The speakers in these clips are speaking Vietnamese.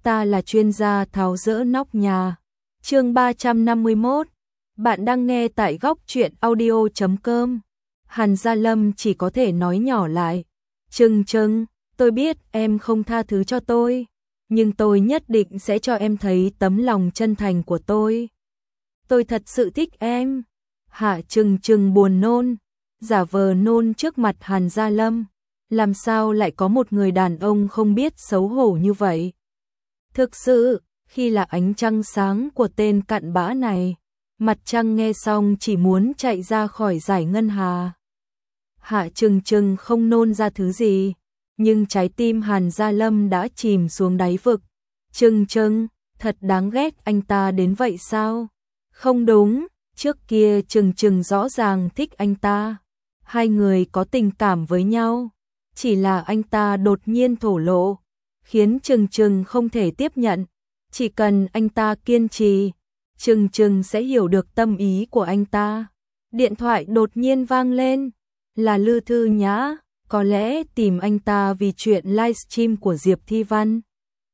ta là chuyên gia tháo dỡ nóc nhà. Chương 351. Bạn đang nghe tại góc truyện audio.com. Hàn Gia Lâm chỉ có thể nói nhỏ lại. Trừng, tôi biết em không tha thứ cho tôi, nhưng tôi nhất định sẽ cho em thấy tấm lòng chân thành của tôi. Tôi thật sự thích em. Hạ Trừng buồn nôn, giả vờ nôn trước mặt Hàn Gia Lâm. Làm sao lại có một người đàn ông không biết xấu hổ như vậy? Thực sự, khi là ánh trăng sáng của tên cặn bã này, mặt trăng nghe xong chỉ muốn chạy ra khỏi dải ngân hà. Hạ Trừng không nôn ra thứ gì, nhưng trái tim Hàn Gia Lâm đã chìm xuống đáy vực. Trừng, thật đáng ghét anh ta đến vậy sao? Không đúng, trước kia Trừng rõ ràng thích anh ta. Hai người có tình cảm với nhau, chỉ là anh ta đột nhiên thổ lộ, khiến Trừng không thể tiếp nhận. Chỉ cần anh ta kiên trì, Trừng sẽ hiểu được tâm ý của anh ta. Điện thoại đột nhiên vang lên, là Lư Thư Nhã, có lẽ tìm anh ta vì chuyện livestream của Diệp Thi Văn.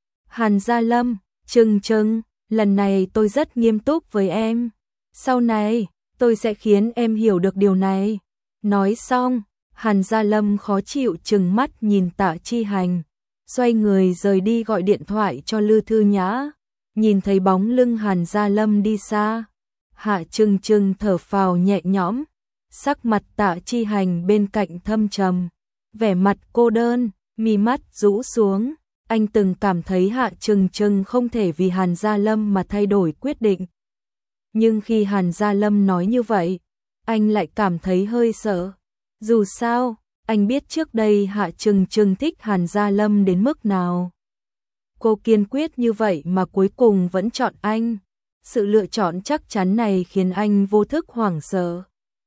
Hàn Gia Lâm, Trừng, lần này tôi rất nghiêm túc với em. Sau này, tôi sẽ khiến em hiểu được điều này. Nói xong, Hàn Gia Lâm khó chịu trừng mắt nhìn Tạ Chi Hành, xoay người rời đi gọi điện thoại cho Lư Thư Nhã. Nhìn thấy bóng lưng Hàn Gia Lâm đi xa, Hạ Trừng thở phào nhẹ nhõm, sắc mặt Tạ Chi Hành bên cạnh thâm trầm, vẻ mặt cô đơn, mi mắt rũ xuống. Anh từng cảm thấy Hạ Trừng không thể vì Hàn Gia Lâm mà thay đổi quyết định. Nhưng khi Hàn Gia Lâm nói như vậy, anh lại cảm thấy hơi sợ. Dù sao, anh biết trước đây Hạ Trừng thích Hàn Gia Lâm đến mức nào. Cô kiên quyết như vậy mà cuối cùng vẫn chọn anh. Sự lựa chọn chắc chắn này khiến anh vô thức hoảng sợ.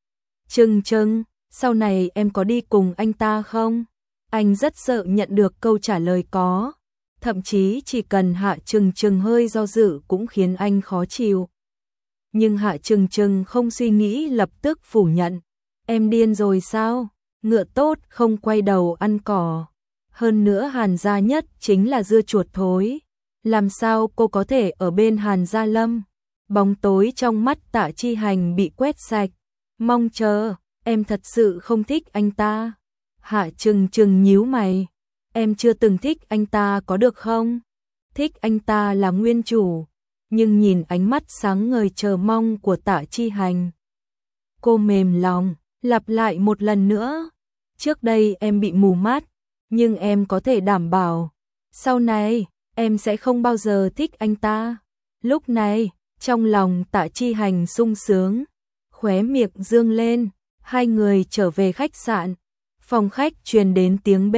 Trừng, sau này em có đi cùng anh ta không? Anh rất sợ nhận được câu trả lời có. Thậm chí chỉ cần Hạ Trừng hơi do dự cũng khiến anh khó chịu. Nhưng Hạ Trừng không suy nghĩ, lập tức phủ nhận. Em điên rồi sao? Ngựa tốt không quay đầu ăn cỏ. Hơn nữa Hàn Gia Nhất chính là dưa chuột thối. Làm sao cô có thể ở bên Hàn Gia Lâm? Bóng tối trong mắt Tạ Chi Hành bị quét sạch. Mong chờ, em thật sự không thích anh ta. Hạ Trừng nhíu mày. Em chưa từng thích anh ta có được không? Thích anh ta là nguyên chủ. Nhưng nhìn ánh mắt sáng ngời chờ mong của Tạ Chi Hành, cô mềm lòng, lặp lại một lần nữa. Trước đây em bị mù mắt, nhưng em có thể đảm bảo, sau này, em sẽ không bao giờ thích anh ta. Lúc này, trong lòng Tạ Chi Hành sung sướng, khóe miệng dương lên, hai người trở về khách sạn. Phòng khách truyền đến tiếng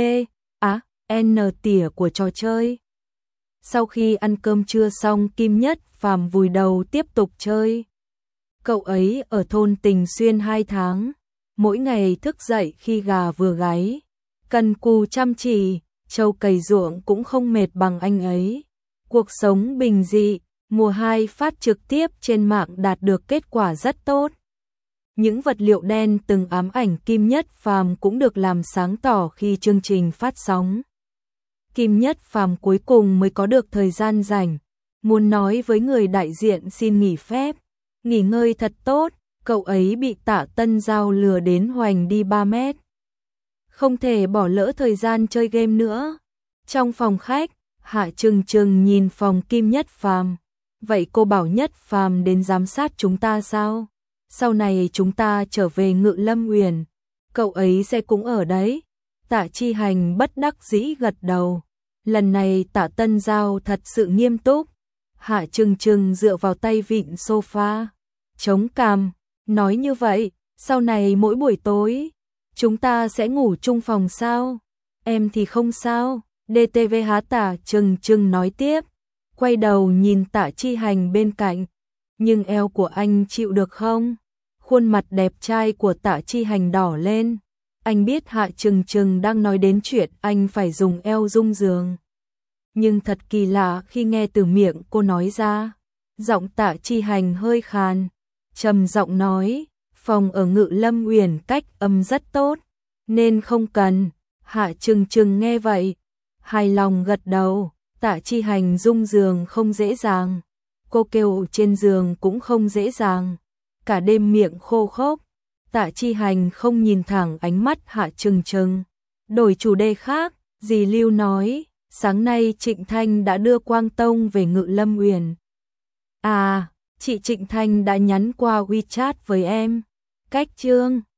N tỉa của trò chơi. Sau khi ăn cơm trưa xong, Kim Nhất Phàm vùi đầu tiếp tục chơi. Cậu ấy ở thôn Tình Xuyên 2 tháng, mỗi ngày thức dậy khi gà vừa gáy, cần cù chăm chỉ, trâu cày ruộng cũng không mệt bằng anh ấy. Cuộc sống bình dị, mùa 2 phát trực tiếp trên mạng đạt được kết quả rất tốt. Những vật liệu đen từng ám ảnh Kim Nhất Phàm cũng được làm sáng tỏ khi chương trình phát sóng. Kim Nhất Phàm cuối cùng mới có được thời gian rảnh, muốn nói với người đại diện xin nghỉ phép, nghỉ ngơi thật tốt. Cậu ấy bị Tạ Tân Giao lừa đến Hoành đi 3 mét. Không thể bỏ lỡ thời gian chơi game nữa. Trong phòng khách, Hạ Trừng nhìn phòng Kim Nhất Phàm. Vậy cô bảo Nhất Phàm đến giám sát chúng ta sao? Sau này chúng ta trở về Ngự Lâm Uyển, cậu ấy sẽ cũng ở đấy. Tạ Chi Hành bất đắc dĩ gật đầu. Lần này Tạ Tân Giao thật sự nghiêm túc. Hạ Trừng dựa vào tay vịn sofa, chống cằm, nói như vậy, sau này mỗi buổi tối, chúng ta sẽ ngủ chung phòng sao? Em thì không sao. DTV há Tạ Trừng nói tiếp, quay đầu nhìn Tạ Chi Hành bên cạnh. Nhưng eo của anh chịu được không? Khuôn mặt đẹp trai của Tạ Chi Hành đỏ lên. Anh biết Hạ Trừng đang nói đến chuyện anh phải dùng eo rung giường. Nhưng thật kỳ lạ khi nghe từ miệng cô nói ra. Giọng Tạ Chi Hành hơi khàn, trầm giọng nói, phòng ở Ngự Lâm Uyển cách âm rất tốt, nên không cần. Hạ Trừng nghe vậy, hài lòng gật đầu. Tạ Chi Hành rung giường không dễ dàng, cô kêu trên giường cũng không dễ dàng, cả đêm miệng khô khốc. Tạ Chi Hành không nhìn thẳng, ánh mắt hạ trừng trừng. Đổi chủ đề khác, dì Lưu nói, sáng nay Trịnh Thanh đã đưa Quang Tông về Ngự Lâm Uyển. À, chị Trịnh Thanh đã nhắn qua WeChat với em. Cách chương